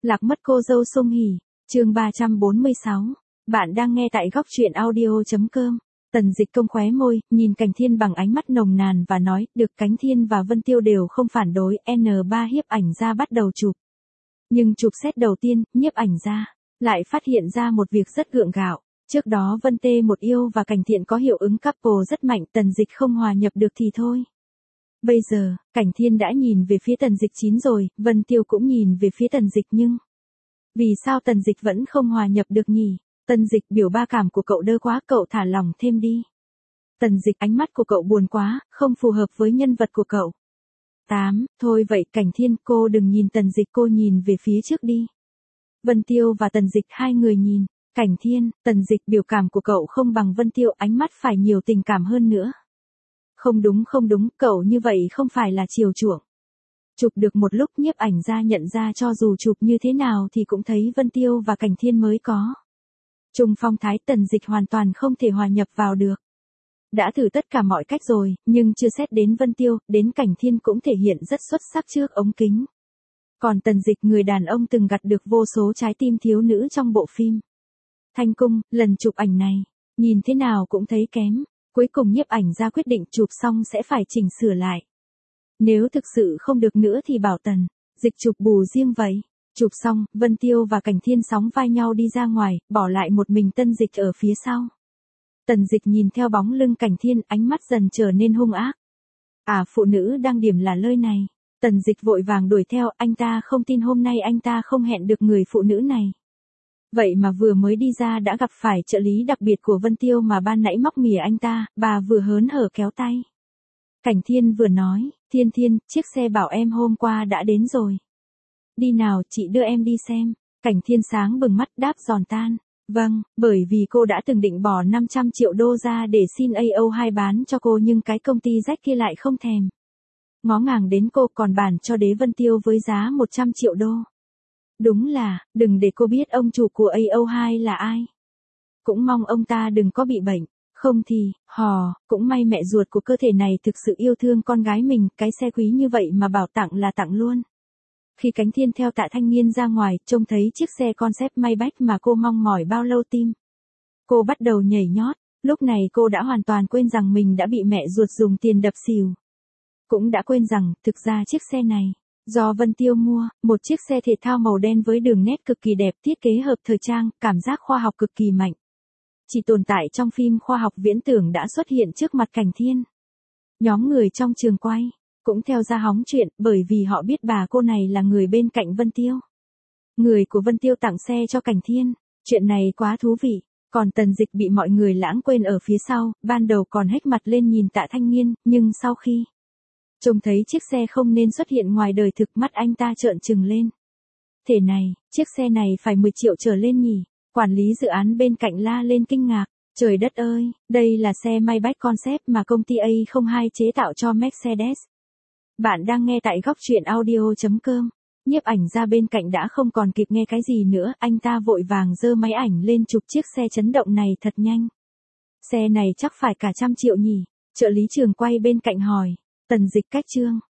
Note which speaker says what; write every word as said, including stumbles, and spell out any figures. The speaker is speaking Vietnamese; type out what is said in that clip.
Speaker 1: Lạc mất cô dâu Song Hỷ, chương ba trăm bốn mươi sáu. Bạn đang nghe tại góc truyện audio.com. Tần Dịch cong khóe môi, nhìn Cảnh Thiên bằng ánh mắt nồng nàn và nói, được. Cảnh Thiên và Vân Tiêu đều không phản đối, N ba nhiếp ảnh gia bắt đầu chụp. Nhưng chụp set đầu tiên, nhiếp ảnh gia lại phát hiện ra một việc rất gượng gạo. Trước đó Vân Tê một yêu và Cảnh Thiện có hiệu ứng couple rất mạnh, Tần Dịch không hòa nhập được thì thôi. Bây giờ, Cảnh Thiên đã nhìn về phía Tần Dịch chín rồi, Vân Tiêu cũng nhìn về phía Tần Dịch nhưng... Vì sao Tần Dịch vẫn không hòa nhập được nhỉ? Tần Dịch biểu ba cảm của cậu đơ quá, cậu thả lỏng thêm đi. Tần Dịch ánh mắt của cậu buồn quá, không phù hợp với nhân vật của cậu. tám. Thôi vậy Cảnh Thiên, cô đừng nhìn Tần Dịch, cô nhìn về phía trước đi. Vân Tiêu và Tần Dịch hai người nhìn. Cảnh Thiên, Tần Dịch biểu cảm của cậu không bằng Vân Tiêu, ánh mắt phải nhiều tình cảm hơn nữa. Không đúng không đúng, cậu như vậy không phải là chiều chuộng. Chụp được một lúc nhiếp ảnh gia nhận ra cho dù chụp như thế nào thì cũng thấy Vân Tiêu và Cảnh Thiên mới có. Trung phong thái, Tần Dịch hoàn toàn không thể hòa nhập vào được. Đã thử tất cả mọi cách rồi, nhưng chưa xét đến Vân Tiêu, đến Cảnh Thiên cũng thể hiện rất xuất sắc trước ống kính. Còn Tần Dịch, người đàn ông từng gặt được vô số trái tim thiếu nữ trong bộ phim Thanh Cung, lần chụp ảnh này, nhìn thế nào cũng thấy kém. Cuối cùng nhiếp ảnh gia quyết định chụp xong sẽ phải chỉnh sửa lại. Nếu thực sự không được nữa thì bảo Tần Dịch chụp bù riêng vậy. Chụp xong, Vân Tiêu và Cảnh Thiên sóng vai nhau đi ra ngoài, bỏ lại một mình Tần Dịch ở phía sau. Tần Dịch nhìn theo bóng lưng Cảnh Thiên, ánh mắt dần trở nên hung ác. À, phụ nữ đang điểm là nơi này. Tần Dịch vội vàng đuổi theo, anh ta không tin hôm nay anh ta không hẹn được người phụ nữ này. Vậy mà vừa mới đi ra đã gặp phải trợ lý đặc biệt của Vân Tiêu mà ban nãy móc mỉa anh ta, bà vừa hớn hở kéo tay. Cảnh Thiên vừa nói, Thiên Thiên, chiếc xe bảo em hôm qua đã đến rồi. Đi nào, chị đưa em đi xem. Cảnh Thiên sáng bừng mắt đáp giòn tan. Vâng, bởi vì cô đã từng định bỏ năm trăm triệu đô ra để xin A O hai bán cho cô nhưng cái công ty rách kia lại không thèm. Ngó ngàng đến cô còn bàn cho Đế Vân Tiêu với giá một trăm triệu đô. Đúng là, đừng để cô biết ông chủ của A O hai là ai. Cũng mong ông ta đừng có bị bệnh, không thì, hò, cũng may mẹ ruột của cơ thể này thực sự yêu thương con gái mình, cái xe quý như vậy mà bảo tặng là tặng luôn. Khi Cảnh Thiên theo Tạ Thanh Nghiên ra ngoài, trông thấy chiếc xe concept Maybach mà cô mong mỏi bao lâu tim. Cô bắt đầu nhảy nhót, lúc này cô đã hoàn toàn quên rằng mình đã bị mẹ ruột dùng tiền đập xìu. Cũng đã quên rằng, thực ra chiếc xe này do Vân Tiêu mua, một chiếc xe thể thao màu đen với đường nét cực kỳ đẹp, thiết kế hợp thời trang, cảm giác khoa học cực kỳ mạnh. Chỉ tồn tại trong phim khoa học viễn tưởng đã xuất hiện trước mặt Cảnh Thiên. Nhóm người trong trường quay cũng theo ra hóng chuyện, bởi vì họ biết bà cô này là người bên cạnh Vân Tiêu. Người của Vân Tiêu tặng xe cho Cảnh Thiên, chuyện này quá thú vị. Còn Tần Dịch bị mọi người lãng quên ở phía sau, ban đầu còn hếch mặt lên nhìn Tạ Thanh Nghiên, nhưng sau khi trông thấy chiếc xe không nên xuất hiện ngoài đời thực, mắt anh ta trợn trừng lên. Thế này, chiếc xe này phải mười triệu trở lên nhỉ? Quản lý dự án bên cạnh la lên kinh ngạc. Trời đất ơi, đây là xe Maybach concept mà công ty A không hai chế tạo cho Mercedes. Bạn đang nghe tại góc truyện audio.com. Nhiếp ảnh gia bên cạnh đã không còn kịp nghe cái gì nữa, anh ta vội vàng giơ máy ảnh lên chụp chiếc xe chấn động này thật nhanh. Xe này chắc phải cả trăm triệu nhỉ? Trợ lý trường quay bên cạnh hỏi. Tần Dịch cách chương.